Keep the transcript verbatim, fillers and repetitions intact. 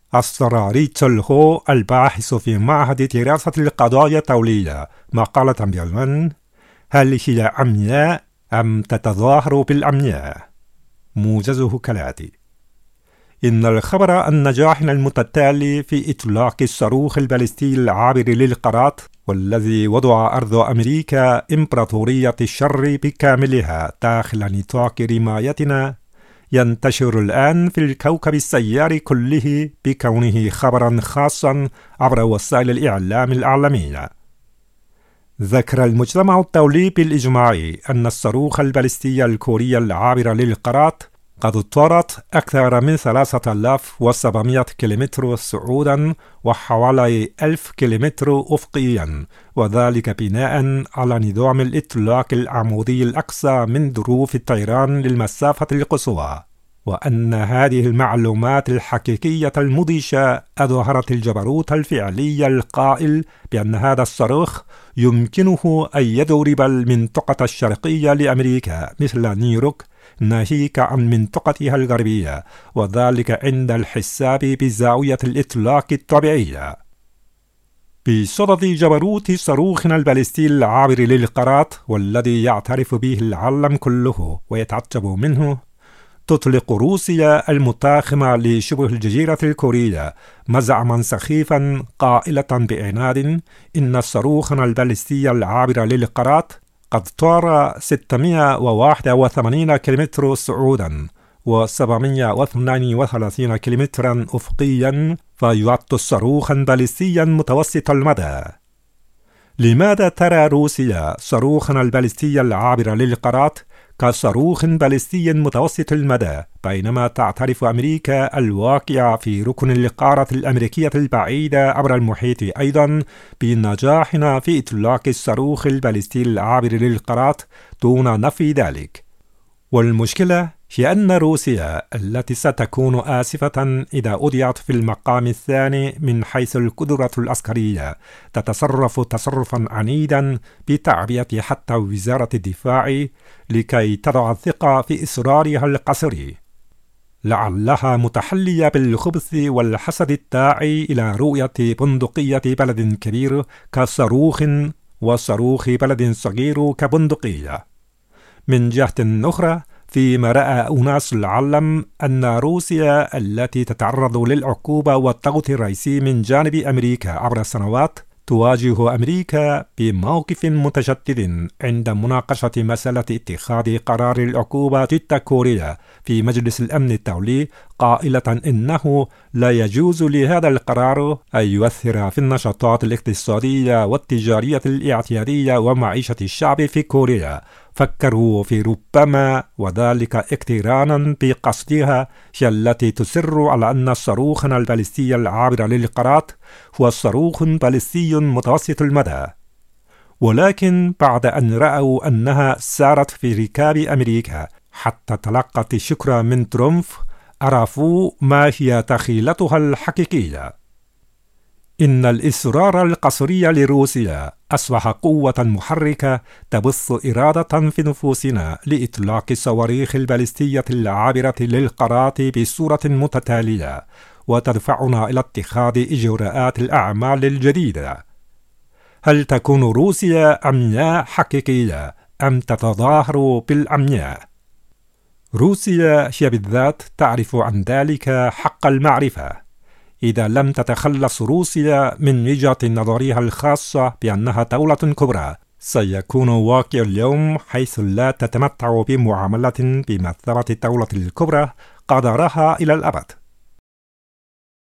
أصدر ريتشل هو الباحث في معهد دراسة القضايا الدولية مقالة بعنوان هل هي عمياء أم تتظاهر بالعمياء؟ موجزه كالآتي: إن الخبر النجاح المتتالي في إطلاق الصاروخ البالستي العابر للقارات والذي وضع أرض أمريكا إمبراطورية الشر بكاملها داخل نطاق رمايتنا ينتشر الآن في الكوكب السيار كله بكونه خبرا خاصا عبر وسائل الإعلام العالمية. ذكر المجتمع الدولي بالإجماع أن الصاروخ البالستي الكوري العابر للقارات قد طارت أكثر من ثلاثة آلاف وسبعمائة كيلومتر صعودا وحوالي ألف كيلومتر أفقيا، وذلك بناء على نظام الإطلاق العمودي الأقصى من ظروف الطيران للمسافة القصوى. وأن هذه المعلومات الحقيقية المدهشة أظهرت الجبروت الفعلي القائل بأن هذا الصاروخ يمكنه أن يضرب المنطقة الشرقية لأمريكا مثل نيويورك ناهيك عن منطقتها الغربية، وذلك عند الحساب بزاوية الإطلاق الطبيعية. بصدد جبروت صاروخنا البالستي العابر للقارات والذي يعترف به العالم كله ويتعجب منه، تطلق روسيا المتاخمة لشبه الجزيرة الكورية مزعما سخيفا قائلة بعناد إن صاروخنا البالستي العابر للقارات قد طار ستمائة وواحد وثمانين كيلومتر صعودا وسبعمائة واثنين وثلاثين كيلومترا أفقيا، فيعد صاروخا بالستيا متوسط المدى. لماذا ترى روسيا صاروخنا البالستي العابر للقارات كصاروخ بالستي متوسط المدى، بينما تعترف أمريكا الواقعة في ركن القارة الأمريكية البعيدة عبر المحيط أيضا بنجاحنا في إطلاق الصاروخ البالستي العابر للقارات دون نفي ذلك؟ والمشكلة هي أن روسيا التي ستكون آسفة إذا أضيعت في المقام الثاني من حيث القدرة العسكرية تتصرف تصرفا عنيدا بتعبئة حتى وزارة الدفاع لكي تضع الثقة في إصرارها القسري، لعلها متحلية بالخبث والحسد الداعي إلى رؤية بندقية بلد كبير كصاروخ وصاروخ بلد صغير كبندقية. من جهة أخرى، فيما رأى أناس العالم أن روسيا التي تتعرض للعقوبة والضغط الرئيسي من جانب أمريكا عبر السنوات تواجه أمريكا بموقف متشدد عند مناقشة مسألة اتخاذ قرار العقوبة ضد كوريا في مجلس الأمن الدولي، قائلة إنه لا يجوز لهذا القرار أن يؤثر في النشاطات الاقتصادية والتجارية الاعتيادية ومعيشة الشعب في كوريا. فكروا في ربما وذلك اقترانا بقصدها هي التي تصر على أن صاروخنا البالستي العابر للقارات هو صاروخ بالستي متوسط المدى. ولكن بعد أن رأوا أنها سارت في ركاب أمريكا حتى تلقت الشكر من ترامب، عرفوا ما هي تخيلتها الحقيقية. إن الإصرار القسري لروسيا أصبح قوة محركة تبث إرادة في نفوسنا لإطلاق الصواريخ البالستية العابرة للقارات بصورة متتالية، وتدفعنا إلى اتخاذ إجراءات الأعمال الجديدة. هل تكون روسيا عمياء حقيقية أم تتظاهر بالعمياء؟ روسيا هي بالذات تعرف عن ذلك حق المعرفة. إذا لم تتخلص روسيا من وجهة نظرها الخاصة بأنها دولة كبرى، سيكون واقع اليوم حيث لا تتمتع بمعاملة بمثابة الدولة الكبرى قدرها إلى الأبد.